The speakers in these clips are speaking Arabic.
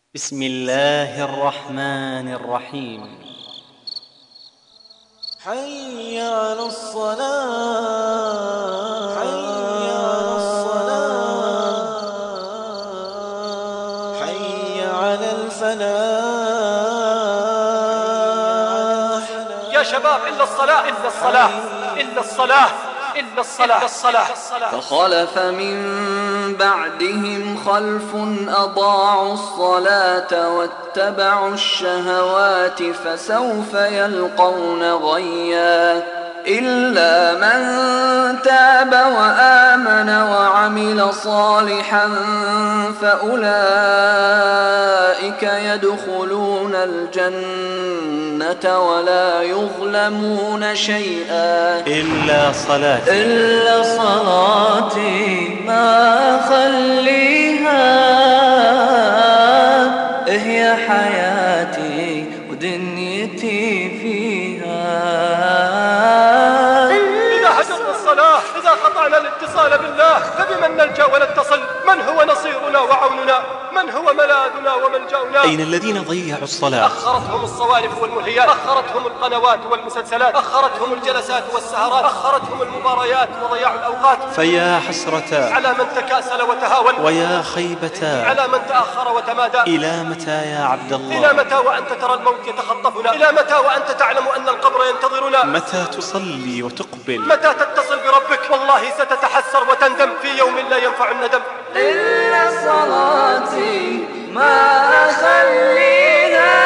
بسم الله الرحمن الرحيم. حي على الصلاة، حي على الصلاة، حي على الفلاح. يا شباب إلا الصلاة إلا الصلاة إلا الصلاة إلا الصلاة الصلاة. فخلف من بعدهم خلف أضاعوا الصلاة واتبعوا الشهوات فسوف يلقون غيا إلا من تاب وآمن وعمل صالحا فأولئك يدخلون الجنة ولا يظلمون شيئا إلا صلاتي ما أخليها هي حياتي ودنيتي فيها. إذا هجرنا الصلاة، إذا قطعنا الاتصال بالله، فبمن نلجأ ونتصل؟ من هو نصيرنا وعوننا؟ من هو ملاذنا وملجأنا؟ أين الذين ضيعوا الصلاة؟ أخرتهم الصوارف والملهيات، أخرتهم القنوات والمسلسلات، أخرتهم الجلسات والسهرات، أخرتهم المباريات وضياع الأوقات. فيا حسرة على من تكاسل وتهاون، ويا خيبة على من تأخر وتمادى. إلى متى يا عبد إلى الله؟ متى وأنت ترى الموت يتخطفنا؟ إلى متى وأنت تعلم أن القبر ينتظرنا؟ متى تصلي وتقبل؟ متى تتصل بربك؟ والله ستتحسر وتندم في يوم لا ينفع الندم. إلا صلاتي ما أخليها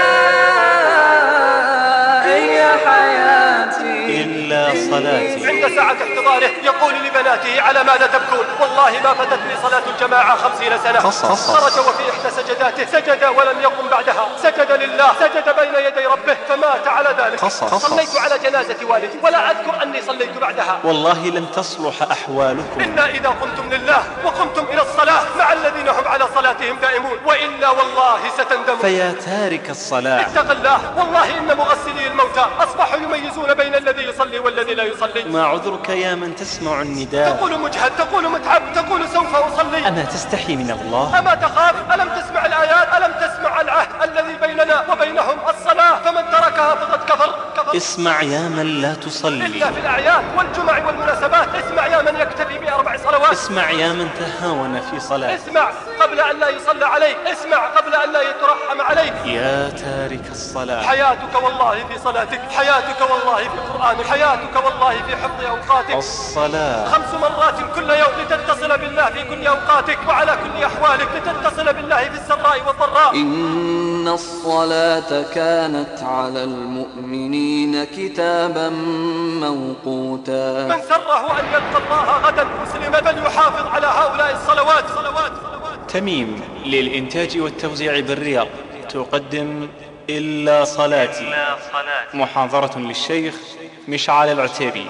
هي حياتي إلا صلاتي. عند ساعة احتضاره يقول لبناته: على ماذا تبكون؟ والله ما فتت لي صلاة الجماعة 50 سنة. خرج وفي إحدى سجداته سجد ولم يقم بعدها، سجد لله، سجد بين يدي ربه فمات على ذلك. صليت على جنازة والدي ولا أذكر أني صليت بعدها. والله لن تصلح أحوالكم إلا إذا قمتم لله وقمتم إلى الصلاة مع الذين هم على صلاتهم دائمون، وإلا والله ستندمون. فيا تارك الصلاة اتق الله، والله إن مغسلي الموتى أصبحوا يميزون بين الذي يصلي والذي لا يصلي. ما عذرك يا من تسمع النداء؟ تقول مجهد، تقول متعب، تقول سوف أصلي. أما تستحي من الله؟ أما تخاف؟ ألم تسمع الآيات؟ ألم تسمع العهد الذي بيننا وبينهم؟ الصلاة، فمن تركها فقد كفر. اسمع يا من لا تصلي، إلا في الأعياد والجمع والمناسبات. اسمع يا من يكتفي ب4 صلوات. اسمع يا من تهاون في صلاة، اسمع قبل أن لا يصلى عليك، اسمع قبل أن لا يترحم عليك. يا تارك الصلاة. حياتك والله في صلاتك، حياتك والله في قرآنك، حياتك والله في حفظ أوقاتك. الصلاة 5 مرات كل يوم لتتصل بالله في كل أوقاتك وعلى كل أحوالك، لتتصل بالله في السراء والضراء. إن الصلاة كانت على المؤمنين كتابا موقوتا. من سره أن يلقى الله غدا مسلما فليحافظ على هؤلاء الصلوات. تميم للإنتاج والتوزيع بالرياض تقدم إلا صلاتي، محاضرة للشيخ مشعل العتيبي.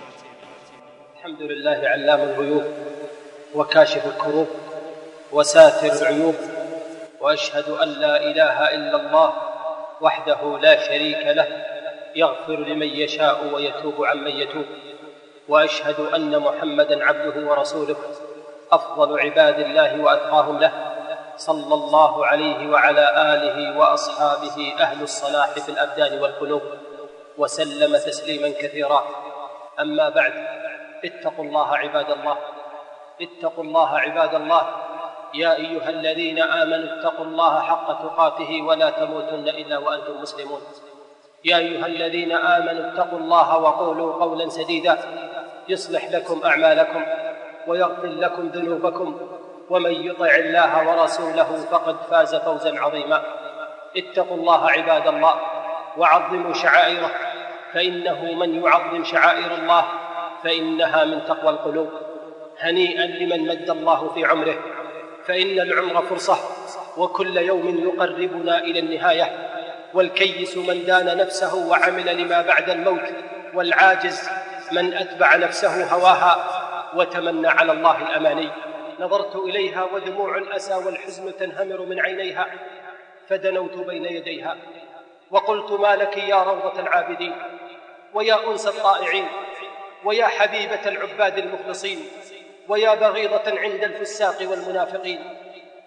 الحمد لله علام الغيوب وكاشف الكروب وساتر العيوب، وأشهد أن لا إله إلا الله وحده لا شريك له، يغفر لمن يشاء ويتوب عمن يتوب. وأشهد أن محمدا عبده ورسوله، أفضل عباد الله وأتقاهم له، صلى الله عليه وعلى آله وأصحابه أهل الصلاح في الأبدان والقلوب، وسلم تسليما كثيرا. أما بعد، اتقوا الله عباد الله، اتقوا الله عباد الله. يا أيها الذين آمنوا اتقوا الله حق تقاته ولا تموتن إلا وأنتم مسلمون. يا أيها الذين آمنوا اتقوا الله وقولوا قولا سديدا يصلح لكم أعمالكم ويغفر لكم ذنوبكم، ومن يطع الله ورسوله فقد فاز فوزا عظيما. اتقوا الله عباد الله وعظموا شعائره، فإنه من يعظم شعائر الله فإنها من تقوى القلوب. هنيئا لمن مد الله في عمره، فإن العمر فرصة، وكل يوم يقربنا إلى النهاية. والكيس من دان نفسه وعمل لما بعد الموت، والعاجز من أتبع نفسه هواها وتمنى على الله الأماني. نظرت إليها ودموع الأسى والحزن تنهمر من عينيها، فدنوت بين يديها وقلت: ما لك يا روضة العابدين، ويا أنس الطائعين، ويا حبيبة العباد المخلصين، ويا بغيضة عند الفساق والمنافقين.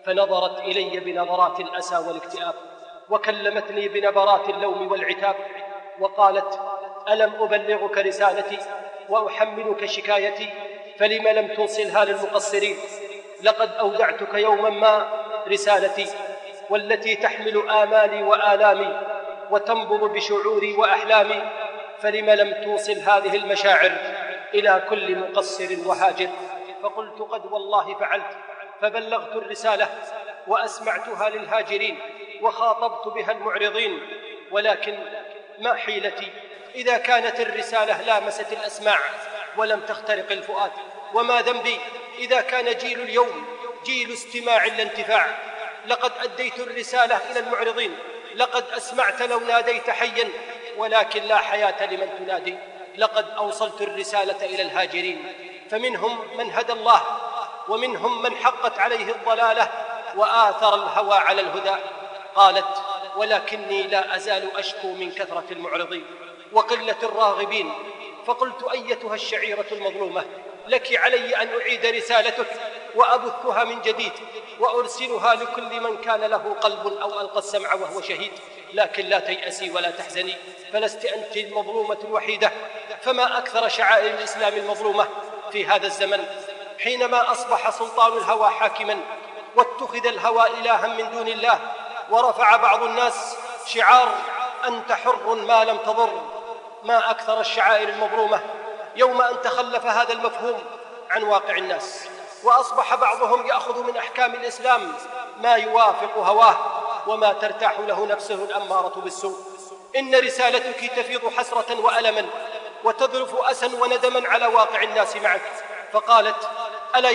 فنظرت إلي بنظرات الأسى والاكتئاب، وكلمتني بنبرات اللوم والعتاب، وقالت: ألم أبلغك رسالتي وأحملك شكايتي، فلم لم توصلها للمقصرين؟ لقد أودعتك يوما ما رسالتي، والتي تحمل آمالي وآلامي وتنبض بشعوري وأحلامي، فلم لم توصل هذه المشاعر إلى كل مقصر وهاجر؟ فقلت: قد والله فعلت، فبلغت الرسالة وأسمعتها للهاجرين وخاطبت بها المعرضين، ولكن ما حيلتي إذا كانت الرسالة لامست الأسماع ولم تخترق الفؤاد؟ وما ذنبي إذا كان جيل اليوم جيل استماع لا انتفاع؟ لقد أديت الرسالة إلى المعرضين، لقد أسمعت لو ناديت حيا، ولكن لا حياة لمن تنادي. لقد أوصلت الرسالة إلى الهاجرين، فمنهم من هدى الله، ومنهم من حقت عليه الضلالة وآثر الهوى على الهدى. قالت: ولكني لا أزال أشكو من كثرة المعرضين وقلة الراغبين. فقلت: أيتها الشعيرة المظلومة، لك علي أن أعيد رسالتك وأبثها من جديد وأرسلها لكل من كان له قلب أو ألقى السمع وهو شهيد، لكن لا تيأسي ولا تحزني، فلست أنت المظلومة الوحيدة. فما أكثر شعائر الإسلام المظلومة في هذا الزمن، حينما أصبح سلطان الهوى حاكما، واتخذ الهوى إلها من دون الله، ورفع بعض الناس شعار: أنت حر ما لم تضر. ما أكثر الشعائر المظلومة يوم أن تخلف هذا المفهوم عن واقع الناس، وأصبح بعضهم يأخذ من أحكام الإسلام ما يوافق هواه وما ترتاح له نفسه الأمارة بالسوء. إن رسالتك تفيض حسرة وألما، وتذرف أسا وندما على واقع الناس معك. فقالت: ألا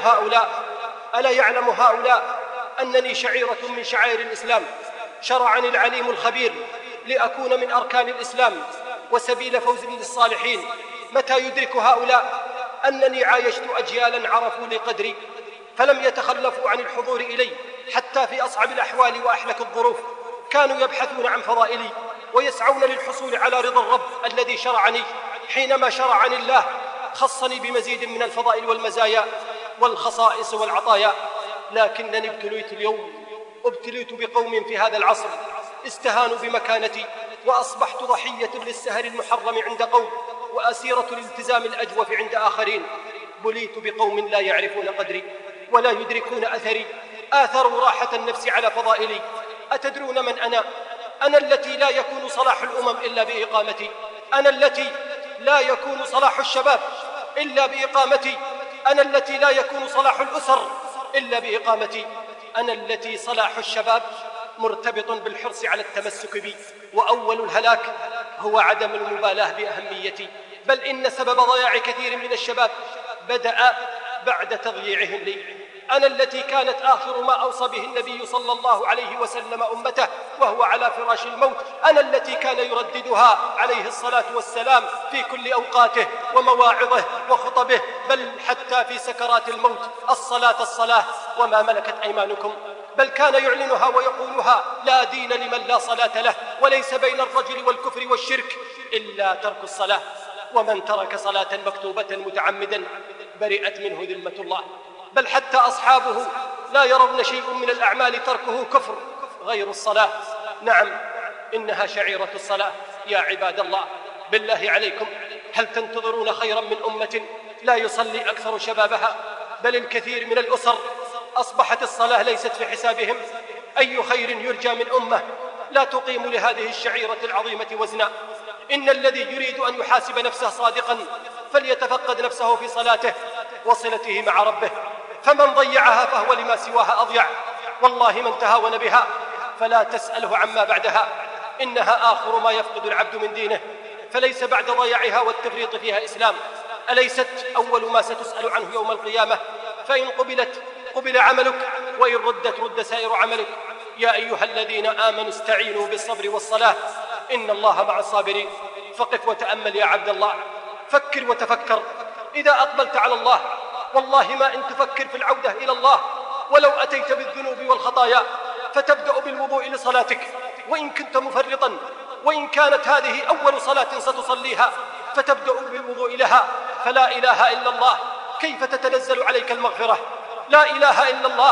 يعلم هؤلاء أنني شعيرة من شعائر الإسلام، شرعني العليم الخبير لأكون من أركان الإسلام وسبيل فوز للصالحين. متى يدرك هؤلاء أنني عايشت أجيالا عرفوا لي قدري، فلم يتخلفوا عن الحضور إلي حتى في أصعب الأحوال وأحلك الظروف. كانوا يبحثون عن فضائلي ويسعون للحصول على رضا الرب الذي شرعني. حينما شرعني الله خصني بمزيد من الفضائل والمزايا والخصائص والعطايا، لكنني ابتليت بقوم في هذا العصر استهانوا بمكانتي، وأصبحت ضحية للسهر المحرم عند قوم، وأسيرة الالتزام الأجوف عند آخرين. بليت بقوم لا يعرفون قدري ولا يدركون أثري، آثروا راحة النفس على فضائلي. أتدرون من أنا؟ أنا التي لا يكون صلاح الأمم إلا بإقامتي، أنا التي لا يكون صلاح الشباب إلا بإقامتي، أنا التي لا يكون صلاح الأسر إلا بإقامتي، أنا التي صلاح الشباب مرتبط بالحرص على التمسك بي، وأول الهلاك هو عدم المبالاة بأهميتي. بل إن سبب ضياع كثير من الشباب بدأ بعد تضييعهم لي. أنا التي كانت آخر ما أوصى به النبي صلى الله عليه وسلم أمته وهو على فراش الموت، أنا التي كان يرددها عليه الصلاة والسلام في كل أوقاته ومواعظه وخطبه، بل حتى في سكرات الموت: الصلاة الصلاة وما ملكت أيمانكم. بل كان يعلنها ويقولها: لا دين لمن لا صلاة له، وليس بين الرجل والكفر والشرك إلا ترك الصلاة، ومن ترك صلاة مكتوبة متعمدا برئت منه ذمة الله. بل حتى أصحابه لا يرون شيء من الأعمال تركه كفر غير الصلاة. نعم، إنها شعيرة الصلاة. يا عباد الله، بالله عليكم، هل تنتظرون خيرا من أمة لا يصلي أكثر شبابها؟ بل الكثير من الأسر أصبحت الصلاة ليست في حسابهم. أي خير يرجى من أمة لا تقيم لهذه الشعيرة العظيمة وزنا؟ إن الذي يريد أن يحاسب نفسه صادقا فليتفقد نفسه في صلاته وصلته مع ربه، فمن ضيعها فهو لما سواها أضيع. والله من تهاون بها فلا تسأله عما بعدها، إنها آخر ما يفقد العبد من دينه، فليس بعد ضياعها والتفريط فيها إسلام. أليست أول ما ستسأل عنه يوم القيامة؟ فإن قبلت قبل عملك، وإن ردت رد سائر عملك. يا أيها الذين آمنوا استعينوا بالصبر والصلاة إن الله مع الصابرين. فقف وتأمل يا عبد الله، فكر وتفكر. إذا أقبلت على الله والله ما إن تفكر في العودة إلى الله، ولو أتيت بالذنوب والخطايا فتبدأ بالوضوء لصلاتك، وإن كنت مفرطا، وإن كانت هذه أول صلاة ستصليها فتبدأ بالوضوء لها. فلا إله إلا الله كيف تتنزل عليك المغفرة؟ لا إله إلا الله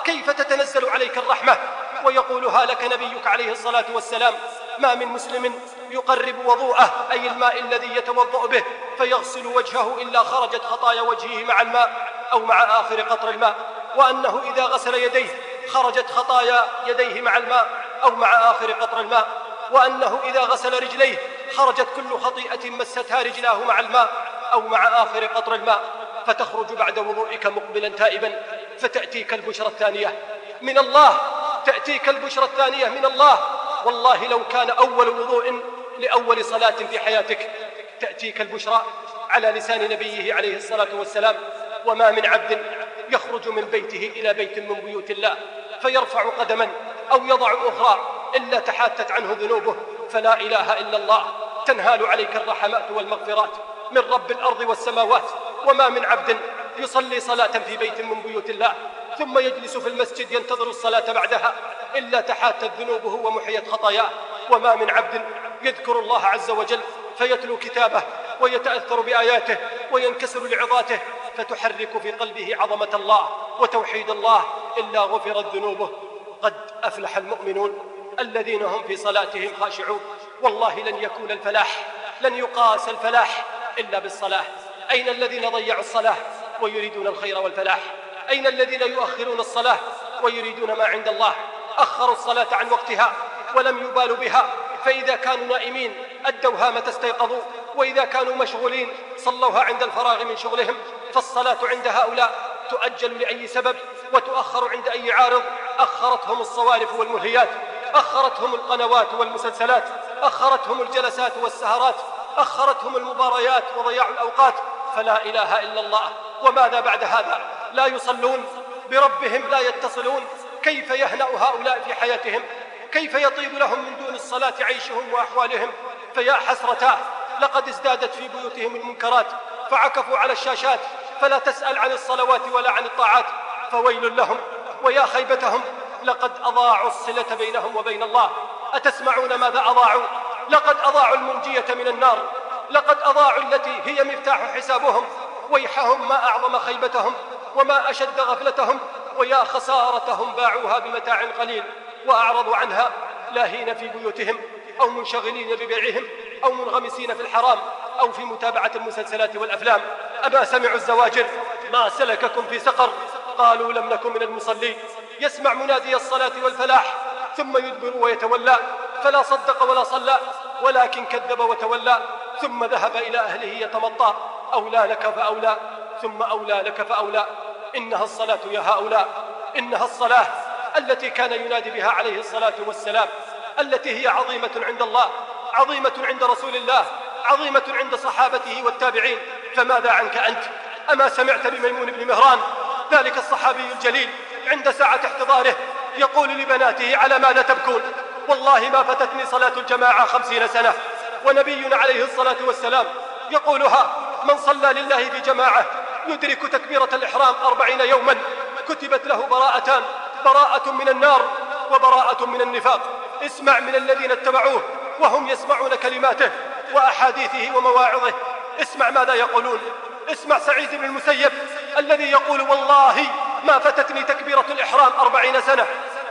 كيف تتنزل عليك الرحمة ويقولها لك نبيك عليه الصلاة والسلام؟ ما من مسلم يقرب وضوءه أي الماء الذي يتوضأ به فيغسل وجهه إلا خرجت خطايا وجهه مع الماء أو مع آخر قطر الماء، وأنه إذا غسل يديه خرجت خطايا يديه مع الماء أو مع آخر قطر الماء، وأنه إذا غسل رجليه خرجت كل خطيئة مستها رجلاه مع الماء أو مع آخر قطر الماء، فتخرج بعد وضوئك مقبلا تائبا فتأتيك البشرى الثانية من الله، تأتيك البشرى الثانية من الله. والله لو كان أول وضوء لأول صلاة في حياتك تأتيك البشرى على لسان نبيه عليه الصلاة والسلام. وما من عبد يخرج من بيته إلى بيت من بيوت الله فيرفع قدما أو يضع أخرى إلا تحاتت عنه ذنوبه، فلا إله إلا الله تنهال عليك الرحمات والمغفرات من رب الأرض والسماوات. وما من عبد يصلي صلاة في بيت من بيوت الله ثم يجلس في المسجد ينتظر الصلاة بعدها إلا تحاتت ذنوبه ومحيت خطاياه. وما من عبد يذكر الله عز وجل فيتلو كتابه ويتأثر بآياته وينكسر لعظاته فتحرك في قلبه عظمة الله وتوحيد الله إلا غفرت ذنوبه. قد أفلح المؤمنون الذين هم في صلاتهم خاشعون. والله لن يكون الفلاح، لن يقاس الفلاح إلا بالصلاة. أين الذين ضيعوا الصلاة ويريدون الخير والفلاح؟ أين الذين يؤخرون الصلاة ويريدون ما عند الله؟ أخروا الصلاة عن وقتها ولم يبالوا بها، فإذا كانوا نائمين أدوها متى استيقظوا، وإذا كانوا مشغولين صلوها عند الفراغ من شغلهم. فالصلاة عند هؤلاء تؤجل لأي سبب وتؤخر عند أي عارض. أخرتهم الصوارف والملهيات، أخرتهم القنوات والمسلسلات، أخرتهم الجلسات والسهرات، أخرتهم المباريات وضياع الأوقات. فلا إله إلا الله. وماذا بعد هذا؟ لا يصلون بربهم، لا يتصلون. كيف يهنأ هؤلاء في حياتهم؟ كيف يطيب لهم من دون الصلاة عيشهم وأحوالهم؟ فيا حسرتاه، لقد ازدادت في بيوتهم المنكرات فعكفوا على الشاشات، فلا تسأل عن الصلوات ولا عن الطاعات. فويل لهم ويا خيبتهم، لقد أضاعوا الصلة بينهم وبين الله. أتسمعون ماذا أضاعوا؟ لقد أضاعوا المنجية من النار، لقد أضاعوا التي هي مفتاح حسابهم. ويحهم ما أعظم خيبتهم وما أشد غفلتهم، ويا خسارتهم باعوها بمتاع قليل وأعرضوا عنها، لاهين في بيوتهم أو منشغلين ببيعهم أو منغمسين في الحرام أو في متابعة المسلسلات والأفلام. أما سمعوا الزواجر ما سلككم في سقر؟ قالوا لم نكن من المصلين. يسمع منادي الصلاة والفلاح ثم يدبر ويتولى، فلا صدق ولا صلى ولكن كذب وتولى، ثم ذهب إلى أهله يتمطى. أولى لك فأولى ثم أولى لك فأولى. إنها الصلاة يا هؤلاء، إنها الصلاة التي كان ينادي بها عليه الصلاة والسلام، التي هي عظيمة عند الله، عظيمة عند رسول الله، عظيمة عند صحابته والتابعين. فماذا عنك أنت؟ أما سمعت بميمون بن مهران ذلك الصحابي الجليل عند ساعة احتضاره يقول لبناته: على ماذا تبكون؟ والله ما فتتني صلاة الجماعة 50 سنة. ونبينا عليه الصلاة والسلام يقولها: من صلى لله في جماعة يدرك تكبيرة الإحرام 40 يوما كتبت له براءتان، براءة من النار وبراءة من النفاق. اسمع من الذين اتبعوه وهم يسمعون كلماته وأحاديثه ومواعظه، اسمع ماذا يقولون. اسمع سعيد بن المسيب الذي يقول: والله ما فتتني تكبيرة الإحرام 40 سنة،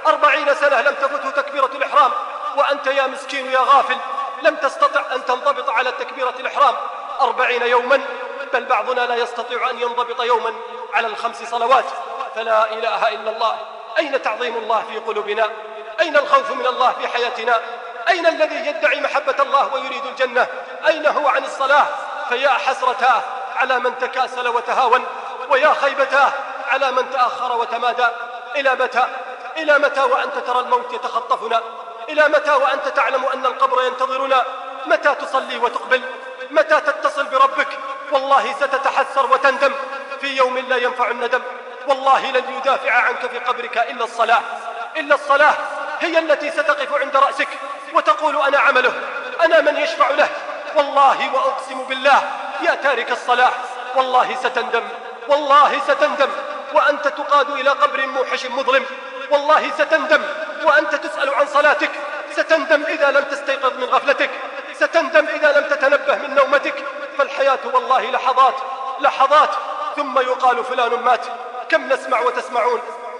40 سنة لم تفته تكبيرة الإحرام، وأنت يا مسكين يا غافل لم تستطع أن تنضبط على تكبيرة الإحرام 40 يوما، بل بعضنا لا يستطيع أن ينضبط يوما على ال5 صلوات. فلا إله إلا الله. أين تعظيم الله في قلوبنا؟ أين الخوف من الله في حياتنا؟ أين الذي يدعي محبة الله ويريد الجنة؟ أين هو عن الصلاة؟ فيا حسرتاه على من تكاسل وتهاون، ويا خيبتاه على من تأخر وتمادى. إلى متى؟ إلى متى وأنت ترى الموت يتخطفنا؟ إلى متى وأنت تعلم أن القبر ينتظرنا؟ متى تصلي وتقبل؟ متى تتصل بربك؟ والله ستتحسر وتندم في يوم لا ينفع الندم. والله لن يدافع عنك في قبرك إلا الصلاة، إلا الصلاة هي التي ستقف عند رأسك وتقول: أنا عمله، أنا من يشفع له. والله وأقسم بالله يا تارك الصلاة والله ستندم، والله ستندم وأنت تقاد إلى قبر موحش مظلم. والله ستندم وأنت تسأل عن صلاتك، ستندم إذا لم تستيقظ من غفلتك، ستندم إذا لم تتنبه من نومتك. فالحياة والله لحظات، لحظات ثم يقال فلان مات. كم نسمع وتسمعون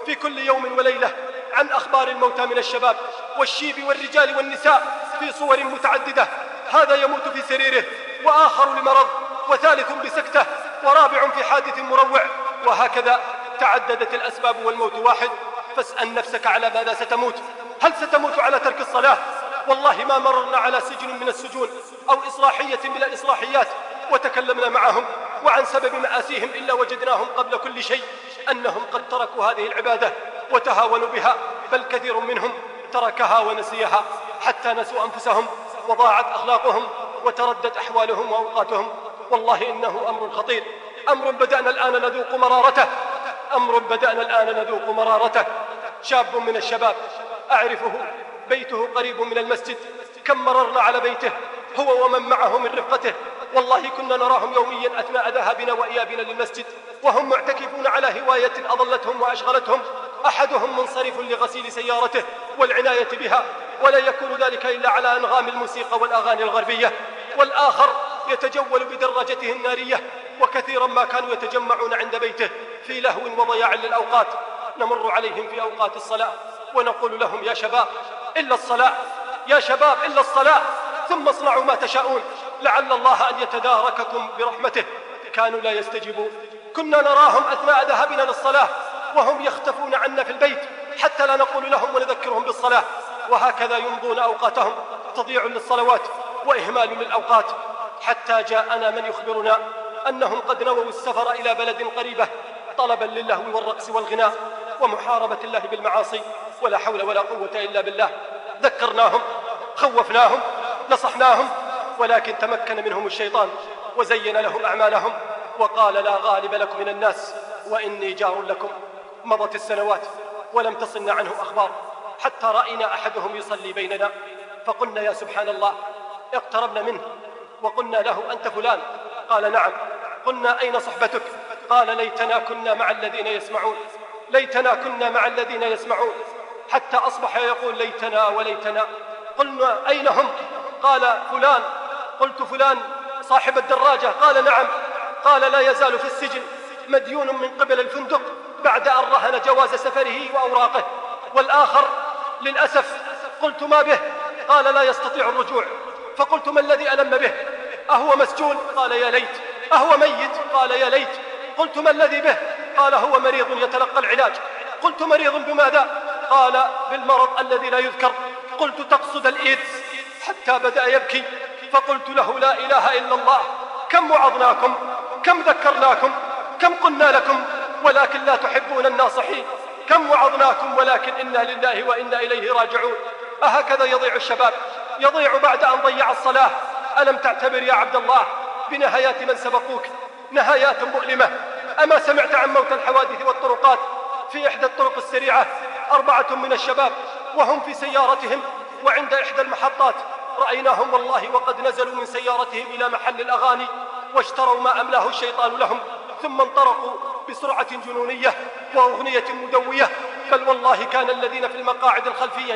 في كل يوم وليلة عن أخبار الموتى من الشباب والشيب والرجال والنساء في صور متعددة. هذا يموت في سريره، وآخر لمرض، وثالث بسكتة، ورابع في حادث مروع. وهكذا تعددت الأسباب والموت واحد. فاسأل نفسك على ماذا ستموت. هل ستموت على ترك الصلاة؟ والله ما مررنا على سجن من السجون أو إصلاحية من الإصلاحيات وتكلمنا معهم وعن سبب مآسيهم إلا وجدناهم قبل كل شيء أنهم قد تركوا هذه العبادة وتهاونوا بها، بل كثير منهم تركها ونسيها حتى نسوا أنفسهم وضاعت أخلاقهم وتردت أحوالهم وأوقاتهم. والله إنه أمر خطير، أمر بدأنا الآن نذوق مرارته، أمر بدأنا الآن نذوق مرارته. شاب من الشباب أعرفه، بيته قريب من المسجد، كم مررنا على بيته هو ومن معه من رفقته، والله كنا نراهم يوميا أثناء ذهابنا وإيابنا للمسجد وهم معتكفون على هواية أضلتهم وأشغلتهم. أحدهم منصرف لغسيل سيارته والعناية بها، ولا يكون ذلك إلا على أنغام الموسيقى والأغاني الغربية، والآخر يتجول بدراجته النارية. وكثيرا ما كانوا يتجمعون عند بيته في لهو وضياع للأوقات. نمر عليهم في أوقات الصلاة ونقول لهم: يا شباب إلا الصلاة، يا شباب إلا الصلاة، ثم اصنعوا ما تشاءون لعل الله أن يتدارككم برحمته. كانوا لا يستجيبون. كنا نراهم أثناء ذهابنا للصلاة وهم يختفون عنا في البيت حتى لا نقول لهم ونذكرهم بالصلاة. وهكذا يمضون أوقاتهم، تضيع للصلوات وإهمال للأوقات، حتى جاءنا من يخبرنا أنهم قد نووا السفر إلى بلد قريبة طلبا للهو والرقص والغناء ومحاربة الله بالمعاصي، ولا حول ولا قوة إلا بالله. ذكرناهم، خوفناهم، نصحناهم، ولكن تمكن منهم الشيطان وزين لهم أعمالهم وقال: لا غالب لكم من الناس وإني جار لكم. مضت السنوات ولم تصلنا عنه أخبار، حتى رأينا أحدهم يصلي بيننا فقلنا: يا سبحان الله. اقتربنا منه وقلنا له: أنت فلان؟ قال: نعم. قلنا: أين صحبتك؟ قال: ليتنا كنا مع الذين يسمعون، ليتنا كنا مع الذين يسمعون، حتى أصبح يقول: ليتنا وليتنا. قلنا: أين هم؟ قال: فلان. قلت: فلان صاحب الدراجة؟ قال: نعم. قال: لا يزال في السجن، مديون من قبل الفندق بعد أن رهن جواز سفره وأوراقه. والآخر للأسف. قلت: ما به؟ قال: لا يستطيع الرجوع. فقلت: ما الذي ألم به؟ أهو مسجون؟ قال: يا ليت. أهو ميت؟ قال: يا ليت. قلت: ما الذي به؟ قال: هو مريض يتلقى العلاج. قلت: مريض بماذا؟ قال: بالمرض الذي لا يذكر. قلت: تقصد الإيدز؟ حتى بدأ يبكي. فقلت له: لا إله إلا الله، كم وعظناكم، كم ذكرناكم، كم قلنا لكم ولكن لا تحبون الناصحين، كم وعظناكم ولكن إنا لله وإنا إليه راجعون. أهكذا يضيع الشباب؟ يضيع بعد أن ضيع الصلاة. ألم تعتبر يا عبد الله بنهايات من سبقوك؟ نهايات مؤلمة. أما سمعت عن موت الحوادث والطرقات؟ في إحدى الطرق السريعة 4 من الشباب وهم في سيارتهم وعند إحدى المحطات رأيناهم والله وقد نزلوا من سيارتهم إلى محل الأغاني واشتروا ما أملاه الشيطان لهم، ثم انطلقوا بسرعة جنونية وأغنية مدوية. بل والله كان الذين في المقاعد الخلفية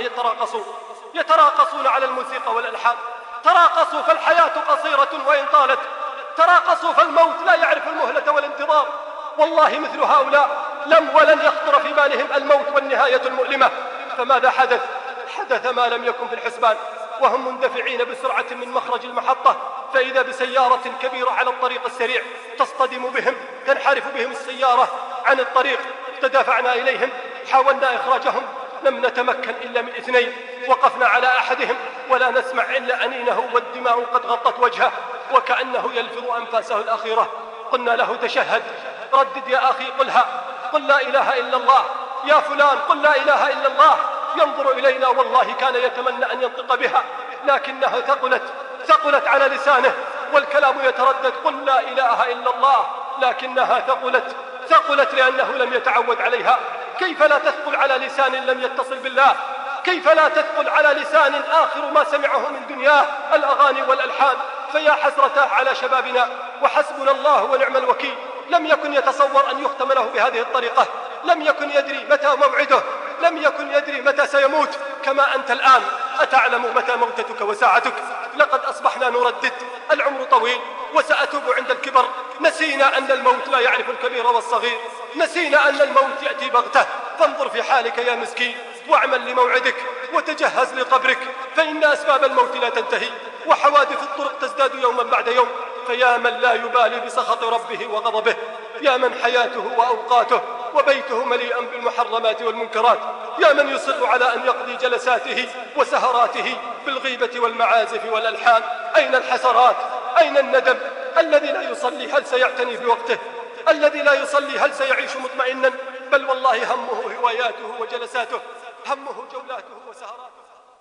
يتراقصون على الموسيقى والألحان. تراقصوا فالحياة قصيرة وإن طالت، تراقصوا فالموت لا يعرف المهلة والانتظار. والله مثل هؤلاء لم ولن يخطر في بالهم الموت والنهاية المؤلمة. فماذا حدث؟ حدث ما لم يكن في الحسبان. وهم مندفعين بسرعة من مخرج المحطة فإذا بسيارة كبيرة على الطريق السريع تصطدم بهم، تنحرف بهم السيارة عن الطريق. تدافعنا إليهم، حاولنا إخراجهم، لم نتمكن إلا من 2. وقفنا على أحدهم ولا نسمع إلا أنينه والدماء قد غطت وجهه وكأنه يلفظ أنفاسه الأخيرة. قلنا له: تشهد، ردد يا أخي، قلها، قل لا إله إلا الله. يا فلان قل لا إله إلا الله. ينظر إلينا والله كان يتمنى أن ينطق بها لكنها ثقلت على لسانه والكلام يتردد: قل لا إله إلا الله. لكنها ثقلت لأنه لم يتعود عليها. كيف لا تثقل على لسان لم يتصل بالله؟ كيف لا تثقل على لسان آخر ما سمعه من دنياه الأغاني والألحان؟ فيا حسرته على شبابنا، وحسبنا الله ونعم الوكيل. لم يكن يتصور أن يختم له بهذه الطريقة، لم يكن يدري متى موعده، لم يكن يدري متى سيموت، كما أنت الآن أتعلم متى موتتك وساعتك؟ لقد أصبحنا نردد العمر طويل وسأتوب عند الكبر. نسينا أن الموت لا يعرف الكبير والصغير، نسينا أن الموت يأتي بغتة. فانظر في حالك يا مسكين، واعمل لموعدك وتجهز لقبرك، فإن أسباب الموت لا تنتهي، وحوادث الطرق تزداد يوما بعد يوم. فيا من لا يبالي بسخط ربه وغضبه، يا من حياته وأوقاته وبيته مليئا بالمحرمات والمنكرات، يا من يصر على أن يقضي جلساته وسهراته بالغيبة والمعازف والألحان. أين الحسرات؟ أين الندم؟ الذي لا يصلي هل سيعتني بوقته؟ الذي لا يصلي هل سيعيش مطمئنا؟ بل والله همه هواياته وجلساته، همه جولاته وسهراته.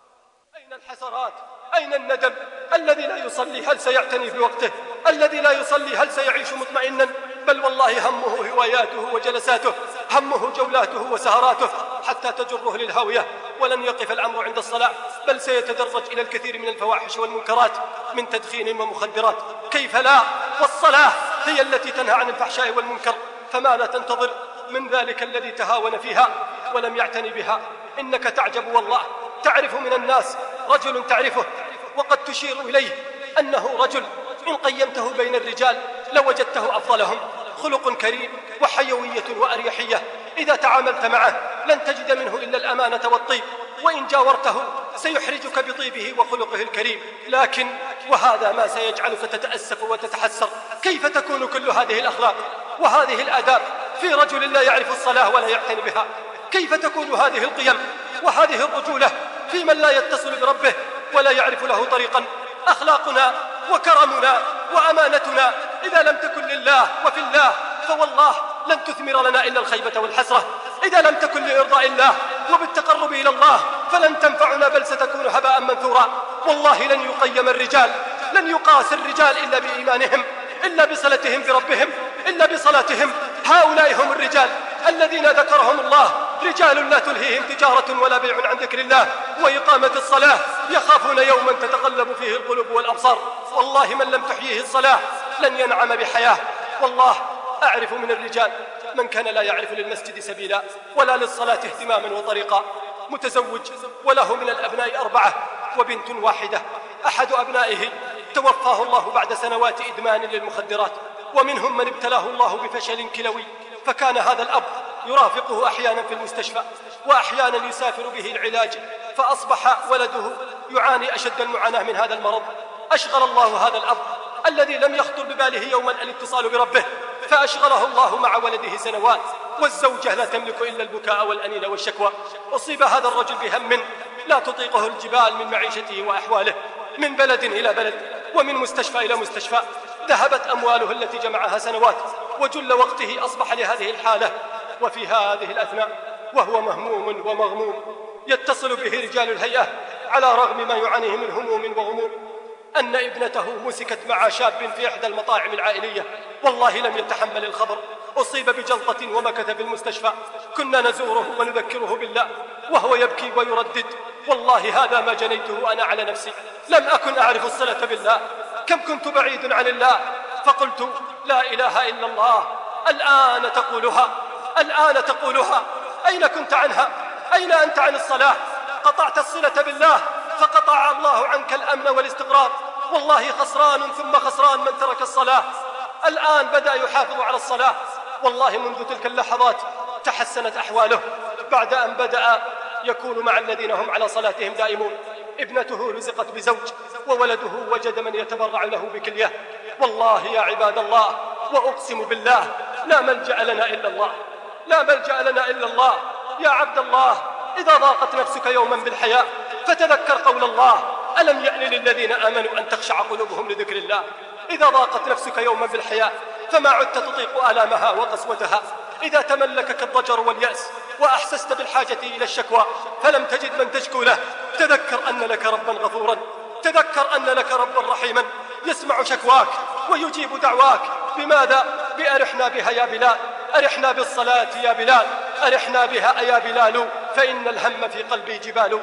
أين الحسرات؟ أين الندم؟ الذي لا يصلي هل سيعتني بوقته؟ الذي لا يصلي هل سيعيش مطمئنا؟ بل والله همه هواياته وجلساته، همه جولاته وسهراته، حتى تجره للهاوية. ولن يقف الأمر عند الصلاة، بل سيتدرج إلى الكثير من الفواحش والمنكرات من تدخين ومخدرات. كيف لا؟ والصلاة هي التي تنهى عن الفحشاء والمنكر، فماذا تنتظر من ذلك الذي تهاون فيها ولم يعتني بها؟ إنك تعجب والله، تعرف من الناس رجل تعرفه وقد تشير إليه أنه رجل إن قيمته بين الرجال لوجدته أفضلهم، خلق كريم وحيوية وأريحية. إذا تعاملت معه لن تجد منه إلا الأمانة والطيب، وإن جاورته سيحرجك بطيبه وخلقه الكريم. لكن وهذا ما سيجعلك تتأسف وتتحسر، كيف تكون كل هذه الأخلاق وهذه الآداب في رجل لا يعرف الصلاة ولا يعتني بها؟ كيف تكون هذه القيم وهذه الرجولة في من لا يتصل بربه ولا يعرف له طريقا؟ أخلاقنا وكرمنا وأمانتنا إذا لم تكن لله وفي الله فوالله لن تثمر لنا إلا الخيبة والحسرة. إذا لم تكن لإرضاء الله وبالتقرب إلى الله فلن تنفعنا، بل ستكون هباء منثورا. والله لن يقيم الرجال، لن يقاس الرجال إلا بإيمانهم، إلا بصلتهم بربهم، إلا بصلاتهم. هؤلاء هم الرجال الذين ذكرهم الله، رجال لا تلهيهم تجارة ولا بيع عن ذكر الله وإقامة الصلاة، يخافون يوما تتقلب فيه القلوب والأبصار. والله من لم تحييه الصلاة لن ينعم بحياة. والله أعرف من الرجال من كان لا يعرف للمسجد سبيلا ولا للصلاة اهتماما وطريقا، متزوج وله من الأبناء 4 وبنت واحدة. أحد أبنائه توفاه الله بعد سنوات إدمان للمخدرات، ومنهم من ابتلاه الله بفشل كلوي، فكان هذا الأب يرافقه أحيانا في المستشفى وأحيانا يسافر به العلاج، فأصبح ولده يعاني أشد المعاناة من هذا المرض. أشغل الله هذا الأب الذي لم يخطر بباله يوما الاتصال بربه، فأشغله الله مع ولده سنوات، والزوجة لا تملك إلا البكاء والأنين والشكوى. أصيب هذا الرجل بهم لا تطيقه الجبال من معيشته وأحواله، من بلد إلى بلد ومن مستشفى إلى مستشفى. ذهبت أمواله التي جمعها سنوات، وجل وقته أصبح لهذه الحالة. وفي هذه الأثناء وهو مهموم ومغموم يتصل به رجال الهيئة على رغم ما يعانيه من هموم وغموم أن ابنته مسكت مع شاب في إحدى المطاعم العائلية. والله لم يتحمل الخبر، أصيب بجلطة ومكث في المستشفى. كنا نزوره ونذكره بالله وهو يبكي ويردد: والله هذا ما جنيته أنا على نفسي، لم أكن أعرف الصلة بالله، كم كنت بعيد عن الله. فقلت: لا إله إلا الله، الآن تقولها، الآن تقولها. أين كنت عنها؟ أين أنت عن الصلاة؟ قطعت الصلة بالله فقطع الله عنك الأمن والاستقرار. والله خسران ثم خسران من ترك الصلاة. الآن بدأ يحافظ على الصلاة. والله منذ تلك اللحظات تحسنت أحواله، بعد أن بدأ يكون مع الذين هم على صلاتهم دائمون. ابنته رزقت بزوج، وولده وجد من يتبرع له بكلية. والله يا عباد الله، وأقسم بالله، لا ملجأ لنا إلا الله، لا ملجأ لنا إلا الله. يا عبد الله، إذا ضاقت نفسك يوما بالحياة فتذكر قول الله: ألم يأن للذين آمنوا أن تخشع قلوبهم لذكر الله. إذا ضاقت نفسك يوما بالحياة فما عدت تطيق آلامها وقسوتها، إذا تملكك الضجر واليأس وأحسست بالحاجة إلى الشكوى فلم تجد من تشكو له، تذكر أن لك ربا غفورا، تذكر أن لك ربا رحيما يسمع شكواك ويجيب دعواك. بماذا؟ بأرحنا بها يا بلال، أرحنا بالصلاة يا بلال، أرحنا بها يا بلال، فإن الهم في قلبي جبال.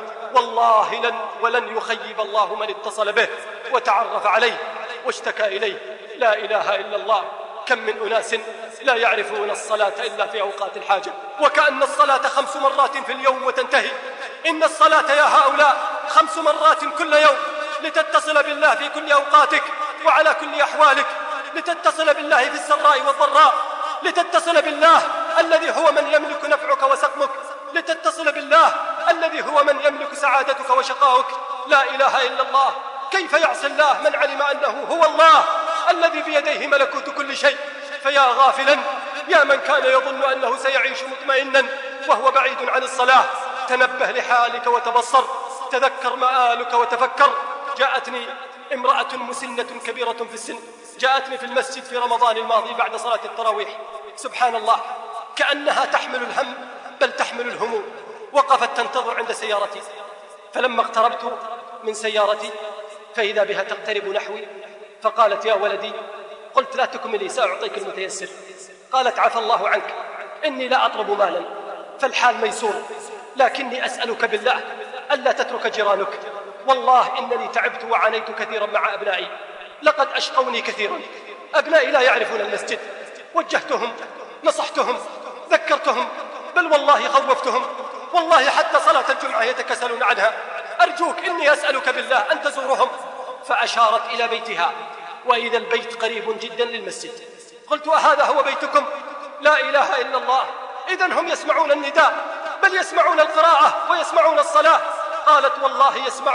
والله ولن يخيب الله من اتصل به وتعرف عليه واشتكى إليه. لا إله إلا الله. كم من أناس لا يعرفون الصلاة إلا في أوقات الحاجة، وكأن الصلاة 5 مرات في اليوم وتنتهي. إن الصلاة يا هؤلاء 5 مرات كل يوم، لتتصل بالله في كل أوقاتك وعلى كل أحوالك، لتتصل بالله في السراء والضراء، لتتصل بالله الذي هو من يملك نفعك وسقمك، لتتصل بالله الذي هو من يملك سعادتك وشقاؤك. لا إله إلا الله. كيف يعصي الله من علم أنه هو الله الذي بيديه ملكوت كل شيء؟ فيا غافلا، يا من كان يظن أنه سيعيش مطمئنا وهو بعيد عن الصلاة، تنبه لحالك وتبصر، تذكر مآلك وتفكر. جاءتني امرأة مسنة كبيرة في السن، جاءتني في المسجد في رمضان الماضي بعد صلاة التراويح. سبحان الله، كأنها تحمل الهم بل تحمل الهموم. وقفت تنتظر عند سيارتي، فلما اقتربت من سيارتي فإذا بها تقترب نحوي، فقالت: يا ولدي. قلت: لا تكملي، سأعطيك المتيسر. قالت: عفى الله عنك، إني لا أطلب مالا، فالحال ميسور، لكني أسألك بالله ألا تترك جيرانك. والله إنني تعبت وعانيت كثيرا مع أبنائي، لقد أشقوني كثيرا. أبنائي لا يعرفون المسجد، وجهتهم، نصحتهم، ذكرتهم، بل والله خوفتهم، والله حتى صلاة الجمعة يتكسلون عنها. أرجوك إني أسألك بالله أن تزورهم. فأشارت إلى بيتها، وإذا البيت قريب جدا للمسجد. قلت: وهذا هو بيتكم؟ لا إله إلا الله. إذن هم يسمعون النداء، بل يسمعون القراءة ويسمعون الصلاة. قالت: والله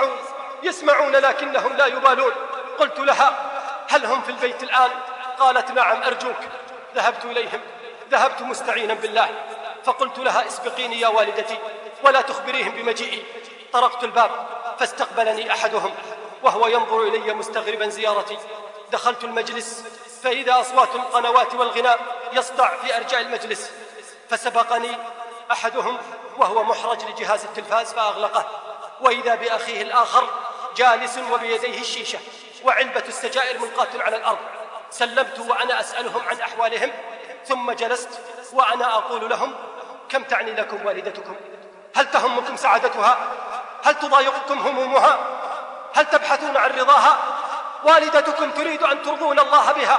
يسمعون لكنهم لا يبالون. قلت لها: هل هم في البيت الآن؟ قالت: نعم. أرجوك. ذهبت إليهم، ذهبت مستعينا بالله، فقلت لها: اسبقيني يا والدتي ولا تخبريهم بمجيئي. طرقت الباب فاستقبلني أحدهم وهو ينظر إلي مستغربا زيارتي. دخلت المجلس فإذا أصوات القنوات والغناء يصدع في أرجاء المجلس، فسبقني أحدهم وهو محرج لجهاز التلفاز فأغلقه، وإذا بأخيه الآخر جالس وبيديه الشيشة وعلبة السجائر ملقاة على الأرض. سلمت وأنا أسألهم عن أحوالهم، ثم جلست وأنا أقول لهم: كم تعني لكم والدتكم؟ هل تهمكم سعادتها؟ هل تضايقكم همومها؟ هل تبحثون عن رضاها؟ والدتكم تريد أن ترضون الله بها،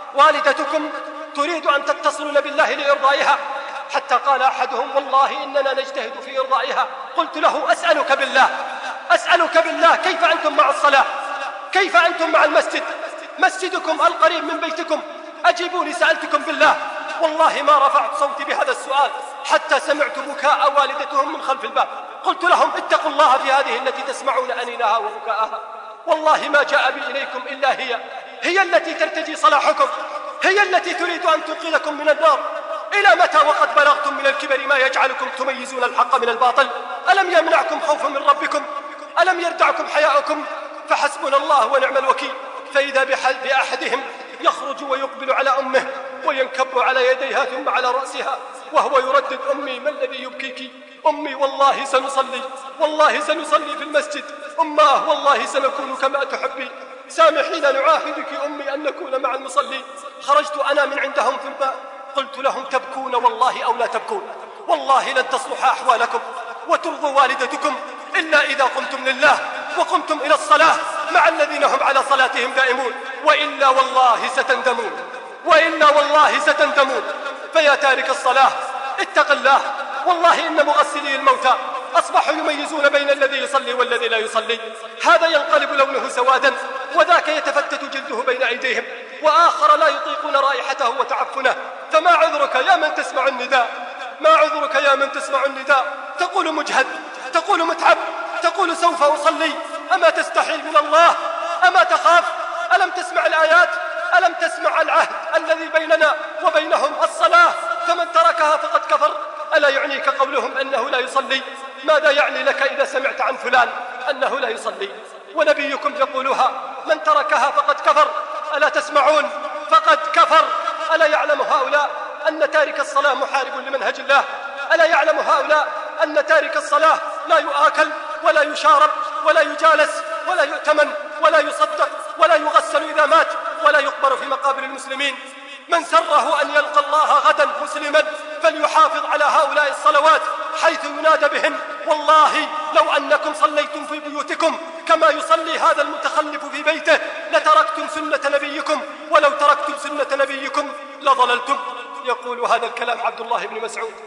والدتكم تريد أن تتصلون بالله لإرضائها. حتى قال أحدهم: والله إننا نجتهد في إرضائها. قلت له: أسألك بالله، أسألك بالله، كيف أنتم مع الصلاة؟ كيف أنتم مع المسجد؟ مسجدكم القريب من بيتكم، أجيبوني، سألتكم بالله. والله ما رفعت صوتي بهذا السؤال حتى سمعت بكاء والدتهم من خلف الباب. قلت لهم: اتقوا الله في هذه التي تسمعون أنينها وبكاءها. والله ما جاء بي إليكم إلا هي التي ترتجي صلاحكم، هي التي تريد أن تنقذكم من النار. إلى متى وقد بلغتم من الكبر ما يجعلكم تميزون الحق من الباطل؟ ألم يمنعكم خوف من ربكم؟ ألم يردعكم حياؤكم؟ فحسبنا الله ونعم الوكيل. فإذا بأحدهم يخرج ويقبل على أمه وينكب على يديها ثم على رأسها وهو يردد: أمي ما الذي يبكيك؟ أمي والله سنصلي، والله سنصلي في المسجد. أماه والله سنكون كما تحبي، سامحينا نعاهدك أمي أن نكون مع المصلين. خرجت أنا من عندهم ثم قلت لهم: تبكون والله أو لا تبكون، والله لن تصلح أحوالكم وترضوا والدتكم إلا إذا قمتم لله وقمتم إلى الصلاة مع الذين هم على صلاتهم دائمون، وإلا والله ستندمون، وإلا والله ستندمون. فيا تارك الصلاة اتق الله. والله إن مغسلي الموتى أصبحوا يميزون بين الذي يصلي والذي لا يصلي. هذا ينقلب لونه سوادا، وذاك يتفتت جلده بين أيديهم، وآخر لا يطيقون رائحته وتعفنه. فما عذرك يا من تسمع النداء؟ ما عذرك يا من تسمع النداء؟ تقول مجهد، تقول متعب، تقول سوف أصلي. أما تستحي من الله؟ أما تخاف؟ ألم تسمع الآيات؟ ألم تسمع العهد الذي بيننا وبينهم؟ الصلاة، فمن تركها فقد كفر. ألا يعنيك قولهم أنه لا يصلي؟ ماذا يعني لك إذا سمعت عن فلان أنه لا يصلي؟ ونبيكم يقولها: من تركها فقد كفر. ألا تسمعون؟ فقد كفر. ألا يعلم هؤلاء أن تارك الصلاة محارب لمنهج الله؟ ألا يعلم هؤلاء أن تارك الصلاة لا يؤكل ولا يشارب ولا يجالس ولا يؤتمن ولا يصدق ولا يغسل إذا مات ولا يقبر في مقابر المسلمين؟ من سره أن يلقى الله غدا مسلما فليحافظ على هؤلاء الصلوات حيث ينادى بهن. والله لو أنكم صليتم في بيوتكم كما يصلي هذا المتخلف في بيته لتركتم سنة نبيكم، ولو تركتم سنة نبيكم لضللتم. يقول هذا الكلام عبد الله بن مسعود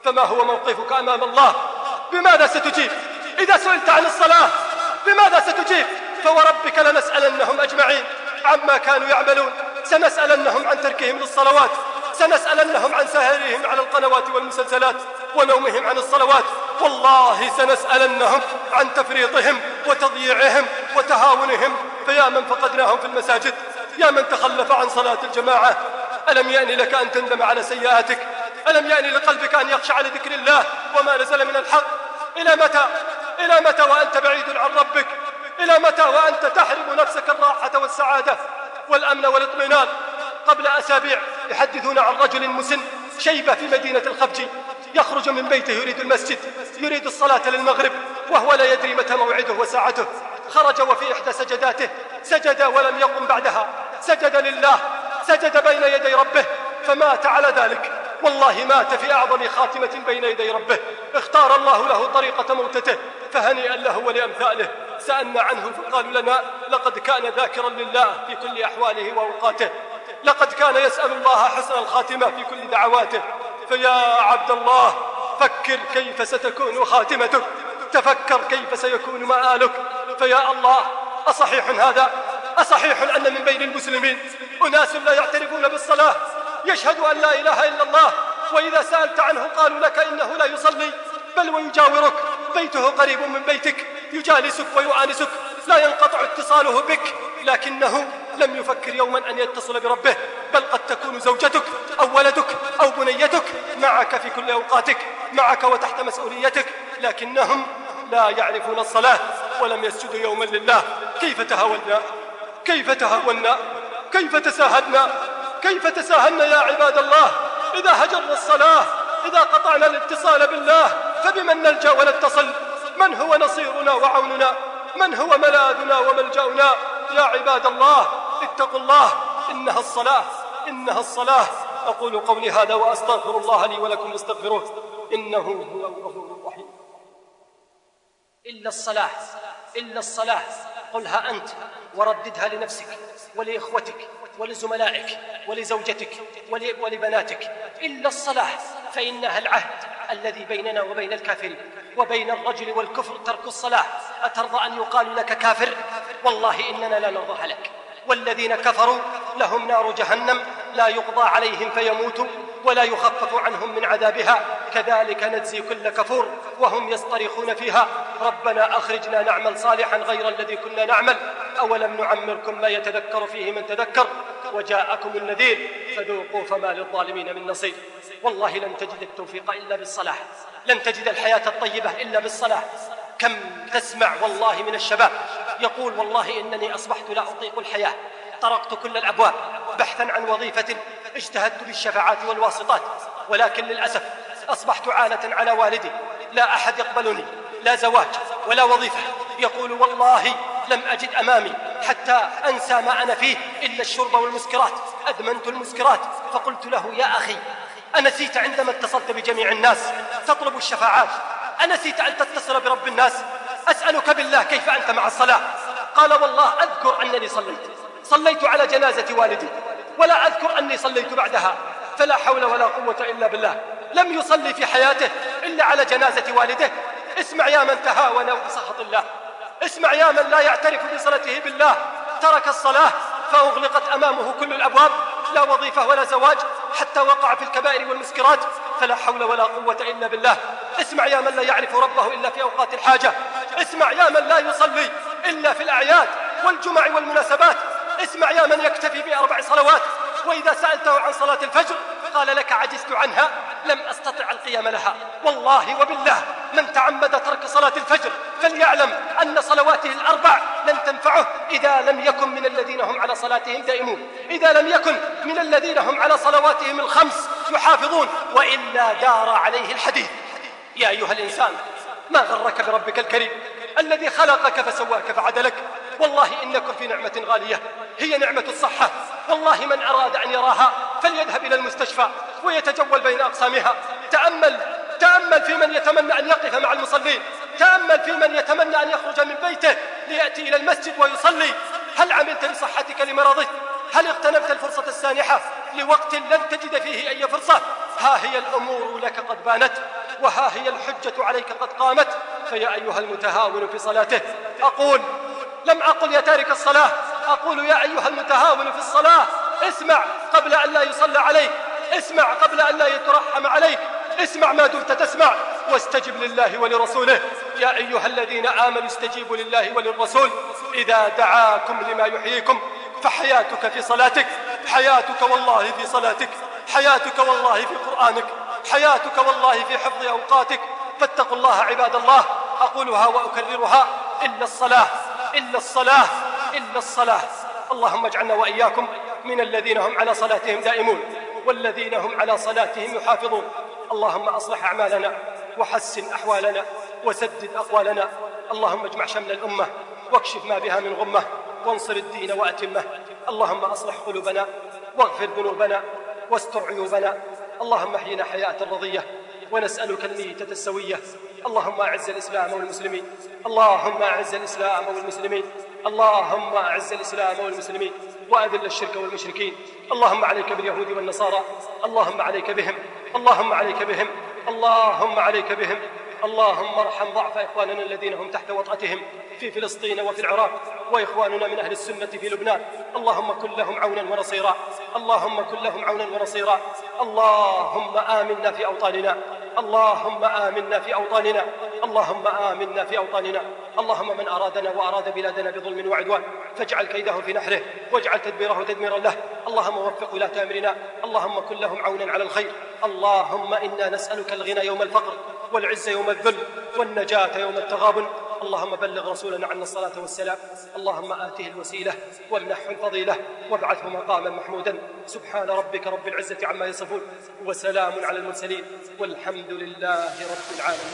فما هو موقفك أمام الله؟ بماذا ستجيب إذا سئلت عن الصلاة؟ بماذا ستجيب؟ فوربك لنسألنهم أجمعين عما كانوا يعملون. سنسألنهم عن تركهم للصلوات، سنسألنهم عن سهرهم على القنوات والمسلسلات ونومهم عن الصلوات، والله سنسألنهم عن تفريطهم وتضييعهم وتهاونهم. فيا من فقدناهم في المساجد، يا من تخلف عن صلاة الجماعة، ألم يأن لك أن تندم على سيئاتك؟ ألم يأن لقلبك أن يخشع لذكر الله وما نزل من الحق؟ إلى متى؟ إلى متى وأنت بعيد عن ربك؟ إلى متى وأنت تحرم نفسك الراحة والسعادة والأمن والاطمئنان؟ قبل أسابيع يحدثون عن رجل مسن شيبة في مدينة الخفجي، يخرج من بيته يريد المسجد، يريد الصلاة للمغرب، وهو لا يدري متى موعده وساعته. خرج وفي إحدى سجداته سجد ولم يقم بعدها، سجد لله، سجد بين يدي ربه، فمات على ذلك. والله مات في أعظم خاتمة بين يدي ربه، اختار الله له طريقة موتته، فهنيئا له ولأمثاله. سألنا عنه فقالوا لنا لقد كان ذاكرا لله في كل أحواله وأوقاته، لقد كان يسأل الله حسن الخاتمة في كل دعواته. فيا عبد الله، فكر كيف ستكون خاتمتك، تفكر كيف سيكون مآلك. فيا الله، أصحيح هذا؟ أصحيح أن من بين المسلمين أناس لا يعترفون بالصلاة، يشهد أن لا إله إلا الله، وإذا سألت عنه قالوا لك إنه لا يصلي، بل ويجاورك، بيته قريب من بيتك، يجالسك ويؤانسك، لا ينقطع اتصاله بك، لكنه لم يفكر يوما أن يتصل بربه. بل قد تكون زوجتك أو ولدك أو بنيتك معك في كل أوقاتك، معك وتحت مسؤوليتك، لكنهم لا يعرفون الصلاة ولم يسجدوا يوما لله. كيف تهاونا، كيف تهاونا، كيف تساهدنا، كيف تساهلنا يا عباد الله. إذا هجرنا الصلاة، إذا قطعنا الاتصال بالله، فبمن نلجأ ونتصل؟ من هو نصيرنا وعوننا؟ من هو ملاذنا وملجأنا؟ يا عباد الله، اتقوا الله، إنها الصلاة، إنها الصلاة. أقول قولي هذا وأستغفر الله لي ولكم، استغفروه إنه هو الغفور الرحيم. إلا الصلاة، إلا الصلاة، قلها أنت ورددها لنفسك ولإخوتك ولزملائك ولزوجتك ولبناتك. إلا الصلاة، فإنها العهد الذي بيننا وبين الكافرين، وبين الرجل والكفر ترك الصلاة. أترضى أن يقال لك كافر؟ والله إننا لا نرضاها لك. والذين كفروا لهم نار جهنم لا يقضى عليهم فيموتوا ولا يخفف عنهم من عذابها، كذلك نجزي كل كفور وهم يصطرخون فيها ربنا أخرجنا نعمل صالحا غير الذي كنا نعمل، أولم نعمركم ما يتذكر فيه من تذكر وجاءكم النذير فذوقوا فما للظالمين من نصير. والله لن تجد التوفيق إلا بالصلاة، لن تجد الحياة الطيبة إلا بالصلاة. كم تسمع والله من الشباب يقول والله إنني أصبحت لا أطيق الحياة، طرقت كل الأبواب بحثا عن وظيفة، اجتهدت بالشفاعات والواسطات، ولكن للأسف أصبحت عالة على والدي، لا أحد يقبلني، لا زواج ولا وظيفة. يقول والله لم أجد أمامي حتى أنسى ما أنا فيه إلا الشرب والمسكرات، أدمنت المسكرات. فقلت له يا أخي، أنسيت عندما اتصلت بجميع الناس تطلب الشفاعات؟ أنسيت أن تتصل برب الناس؟ أسألك بالله كيف أنت مع الصلاة؟ قال والله أذكر أنني صليت على جنازة والدي، ولا أذكر أني صليت بعدها. فلا حول ولا قوة إلا بالله، لم يصلي في حياته إلا على جنازة والده. اسمع يا من تهاون بسخط الله، اسمع يا من لا يعترف بصلته بالله، ترك الصلاة فأغلقت أمامه كل الأبواب، لا وظيفة ولا زواج، حتى وقع في الكبائر والمسكرات. فلا حول ولا قوة إلا بالله. اسمع يا من لا يعرف ربه إلا في أوقات الحاجة، اسمع يا من لا يصلي إلا في الأعياد والجمع والمناسبات، اسمع يا من يكتفي ب4 صلوات، وإذا سألته عن صلاة الفجر قال لك عجزت عنها، لم أستطع القيام لها. والله وبالله من تعمد ترك صلاة الفجر فليعلم أن صلواته ال4 لن تنفعه إذا لم يكن من الذين هم على صلاتهم دائمون، إذا لم يكن من الذين هم على صلواتهم ال5 يحافظون، وإلا دار عليه الحديث. يا أيها الإنسان، ما غرك بربك الكريم الذي خلقك فسواك فعدلك؟ والله إنكم في نعمة غالية، هي نعمة الصحة. والله من أراد أن يراها فليذهب إلى المستشفى ويتجول بين أقسامها. تأمل في من يتمنى أن يقف مع المصلين، تأمل في من يتمنى أن يخرج من بيته ليأتي إلى المسجد ويصلي. هل عملت لصحتك لمرضك؟ هل اغتنمت الفرصة السانحة لوقت لن تجد فيه أي فرصة؟ ها هي الأمور لك قد بانت، وها هي الحجة عليك قد قامت. فيا أيها المتهاون في صلاته، أقول لم أقل يا تارك الصلاة، أقول يا أيها المتهاون في الصلاة، اسمع قبل أن لا يصلى عليك، اسمع قبل أن لا يترحم عليك، اسمع ما دمت تسمع، واستجب لله ولرسوله. يا أيها الذين آمنوا استجيبوا لله وللرسول إذا دعاكم لما يحييكم. فحياتك في صلاتك، حياتك والله في صلاتك، حياتك والله في قرآنك، حياتك والله في حفظ أوقاتك. فاتقوا الله عباد الله. أقولها وأكررها: إلا الصلاة، إلا الصلاة، إلا الصلاة. اللهم اجعلنا وإياكم من الذين هم على صلاتهم دائمون، والذين هم على صلاتهم يحافظون. اللهم أصلح أعمالنا وحسن أحوالنا وسدد أقوالنا. اللهم اجمع شمل الأمة واكشف ما بها من غمة، وانصر الدين وأتمه. اللهم أصلح قلوبنا واغفر ذنوبنا واستر عيوبنا. اللهم احينا حياة رضية ونسألك الميتة السوية. اللهم أعز الإسلام والمسلمين، اللهم أعز الإسلام والمسلمين، اللهم أعز الإسلام والمسلمين، وأذل الشرك والمشركين. اللهم عليك باليهود والنصارى، اللهم عليك بهم، اللهم عليك بهم، اللهم عليك بهم. اللهم ارحم ضعف إخواننا الذين هم تحت وطأتهم في فلسطين وفي العراق، وإخواننا من أهل السنة في لبنان. اللهم كن لهم عونا ونصيرا، اللهم كن لهم عونا ونصيرا. اللهم آمنا في أوطاننا، اللهم آمنا في أوطاننا، اللهم آمنا في أوطاننا. اللهم من أرادنا وأراد بلادنا بظلم وعدوان فاجعل كيده في نحره واجعل تدبيره تدميرا له. اللهم وفق ولاة أمرنا، اللهم كن لهم عونا على الخير. اللهم إنا نسألك الغنى يوم الفقر، والعز يوم الذل، والنجاة يوم التغابن. اللهم بلغ رسولنا عنا الصلاة والسلام. اللهم آته الوسيلة وامنحه الفضيلة وابعثه مقاما محمودا. سبحان ربك رب العزة عما يصفون، وسلام على المرسلين، والحمد لله رب العالمين.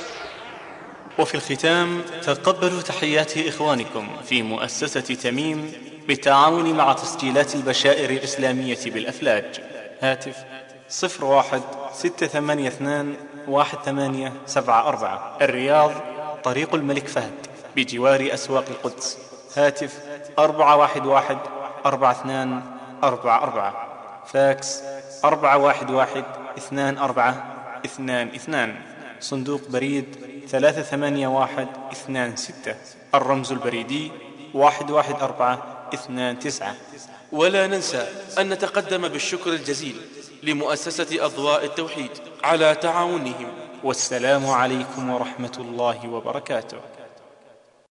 وفي الختام تقبلوا تحيات إخوانكم في مؤسسة تميم بالتعاون مع تسجيلات البشائر الإسلامية بالأفلاج. هاتف 01-682-1874. الرياض، طريق الملك فهد بجوار أسواق القدس. هاتف 411-4244. فاكس 411-2422. صندوق بريد 38126. الرمز البريدي 11429. ولا ننسى أن نتقدم بالشكر الجزيل لمؤسسة أضواء التوحيد على تعاونهم. والسلام عليكم ورحمة الله وبركاته.